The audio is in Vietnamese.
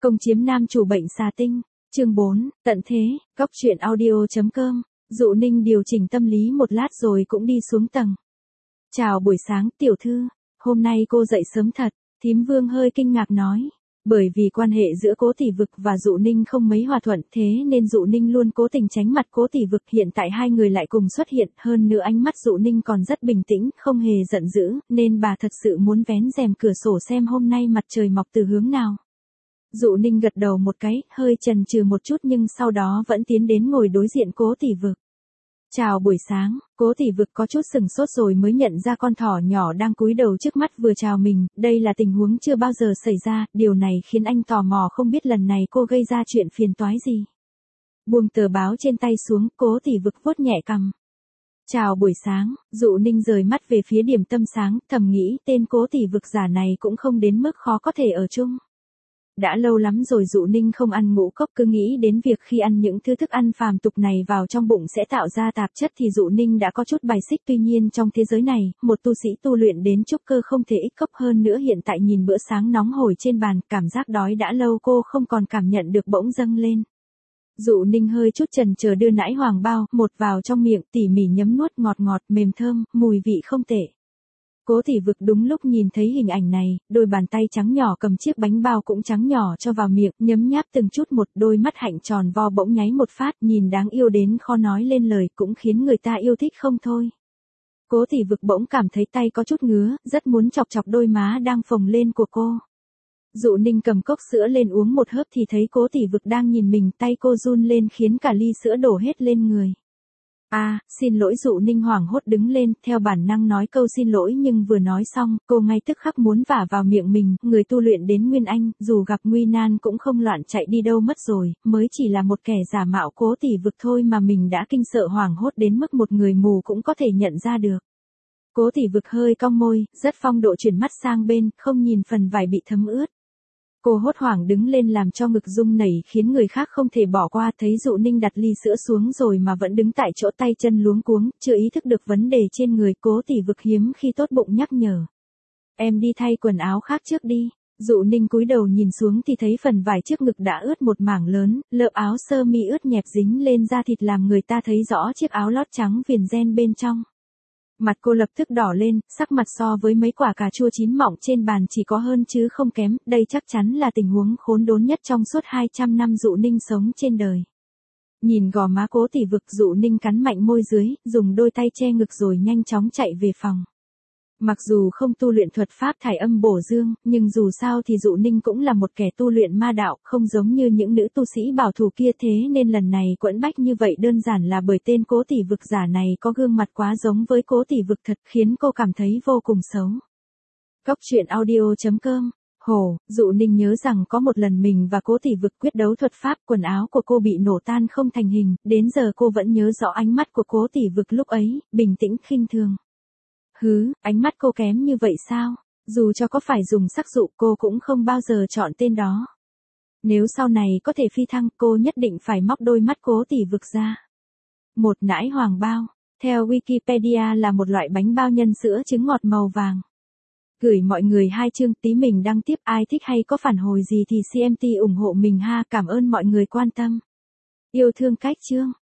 Công chiếm nam chủ bệnh xà tinh. Chương 4, tận thế, góc truyện audio.com. Dụ Ninh điều chỉnh tâm lý một lát rồi cũng đi xuống tầng. Chào buổi sáng tiểu thư, hôm nay cô dậy sớm thật, thím Vương hơi kinh ngạc nói. Bởi vì quan hệ giữa Cố Tỷ Vực và Dụ Ninh không mấy hòa thuận, thế nên Dụ Ninh luôn cố tình tránh mặt Cố Tỷ Vực. Hiện tại hai người lại cùng xuất hiện, hơn nữa ánh mắt Dụ Ninh còn rất bình tĩnh, không hề giận dữ, nên bà thật sự muốn vén rèm cửa sổ xem hôm nay mặt trời mọc từ hướng nào. Dụ Ninh gật đầu một cái, hơi chần chừ một chút nhưng sau đó vẫn tiến đến ngồi đối diện Cố Tỷ Vực. Chào buổi sáng, Cố Tỷ Vực có chút sừng sốt rồi mới nhận ra con thỏ nhỏ đang cúi đầu trước mắt vừa chào mình, đây là tình huống chưa bao giờ xảy ra, điều này khiến anh tò mò không biết lần này cô gây ra chuyện phiền toái gì. Buông tờ báo trên tay xuống, Cố Tỷ Vực vuốt nhẹ cằm. Chào buổi sáng, Dụ Ninh rời mắt về phía điểm tâm sáng, thầm nghĩ tên Cố Tỷ Vực giả này cũng không đến mức khó có thể ở chung. Đã lâu lắm rồi Dụ Ninh không ăn ngũ cốc, cứ nghĩ đến việc khi ăn những thứ thức ăn phàm tục này vào trong bụng sẽ tạo ra tạp chất thì Dụ Ninh đã có chút bài xích. Tuy nhiên trong thế giới này, một tu sĩ tu luyện đến trúc cơ không thể ít cốc, hơn nữa hiện tại nhìn bữa sáng nóng hổi trên bàn, cảm giác đói đã lâu cô không còn cảm nhận được bỗng dâng lên. Dụ Ninh hơi chút chần chờ đưa nãi hoàng bao một vào trong miệng, tỉ mỉ nhấm nuốt, ngọt ngọt, mềm thơm, mùi vị không tệ. Cố Tỷ Vực đúng lúc nhìn thấy hình ảnh này, đôi bàn tay trắng nhỏ cầm chiếc bánh bao cũng trắng nhỏ cho vào miệng, nhấm nháp từng chút một, đôi mắt hạnh tròn vo bỗng nháy một phát, nhìn đáng yêu đến khó nói lên lời, cũng khiến người ta yêu thích không thôi. Cố Tỷ Vực bỗng cảm thấy tay có chút ngứa, rất muốn chọc chọc đôi má đang phồng lên của cô. Dụ Ninh cầm cốc sữa lên uống một hớp thì thấy Cố Tỷ Vực đang nhìn mình, tay cô run lên khiến cả ly sữa đổ hết lên người. Xin lỗi. Dụ Ninh hoảng hốt đứng lên, theo bản năng nói câu xin lỗi nhưng vừa nói xong, cô ngay tức khắc muốn vả vào miệng mình, người tu luyện đến Nguyên Anh, dù gặp nguy nan cũng không loạn chạy đi đâu mất rồi, mới chỉ là một kẻ giả mạo Cố Tỷ Vực thôi mà mình đã kinh sợ hoảng hốt đến mức một người mù cũng có thể nhận ra được. Cố Tỷ Vực hơi cong môi, rất phong độ chuyển mắt sang bên, không nhìn phần vải bị thấm ướt. Cô hốt hoảng đứng lên làm cho ngực rung nảy khiến người khác không thể bỏ qua, thấy Dụ Ninh đặt ly sữa xuống rồi mà vẫn đứng tại chỗ tay chân luống cuống, chưa ý thức được vấn đề trên người. Cố Tỷ Vực hiếm khi tốt bụng nhắc nhở. Em đi thay quần áo khác trước đi. Dụ Ninh cúi đầu nhìn xuống thì thấy phần vải trước ngực đã ướt một mảng lớn, lớp áo sơ mi ướt nhẹp dính lên da thịt làm người ta thấy rõ chiếc áo lót trắng viền ren bên trong. Mặt cô lập tức đỏ lên, sắc mặt so với mấy quả cà chua chín mọng trên bàn chỉ có hơn chứ không kém, đây chắc chắn là tình huống khốn đốn nhất trong suốt 200 năm Dụ Ninh sống trên đời. Nhìn gò má Cố Tỷ Vực, Dụ Ninh cắn mạnh môi dưới, dùng đôi tay che ngực rồi nhanh chóng chạy về phòng. Mặc dù không tu luyện thuật pháp thải âm bổ dương, nhưng dù sao thì Dụ Ninh cũng là một kẻ tu luyện ma đạo, không giống như những nữ tu sĩ bảo thủ kia, thế nên lần này quẫn bách như vậy đơn giản là bởi tên Cố Tỷ Vực giả này có gương mặt quá giống với Cố Tỷ Vực thật, khiến cô cảm thấy vô cùng xấu. Góc truyện audio.com. Dụ Ninh nhớ rằng có một lần mình và Cố Tỷ Vực quyết đấu thuật pháp, quần áo của cô bị nổ tan không thành hình, đến giờ cô vẫn nhớ rõ ánh mắt của Cố Tỷ Vực lúc ấy, bình tĩnh khinh thường. Ánh mắt cô kém như vậy sao? Dù cho có phải dùng sắc dụ cô cũng không bao giờ chọn tên đó. Nếu sau này có thể phi thăng, cô nhất định phải móc đôi mắt Cố Tỷ Vực ra. Một nãi hoàng bao, theo Wikipedia là một loại bánh bao nhân sữa trứng ngọt màu vàng. Gửi mọi người 2 chương, tí mình đăng tiếp, ai thích hay có phản hồi gì thì CMT ủng hộ mình ha, cảm ơn mọi người quan tâm. Yêu thương cách chương.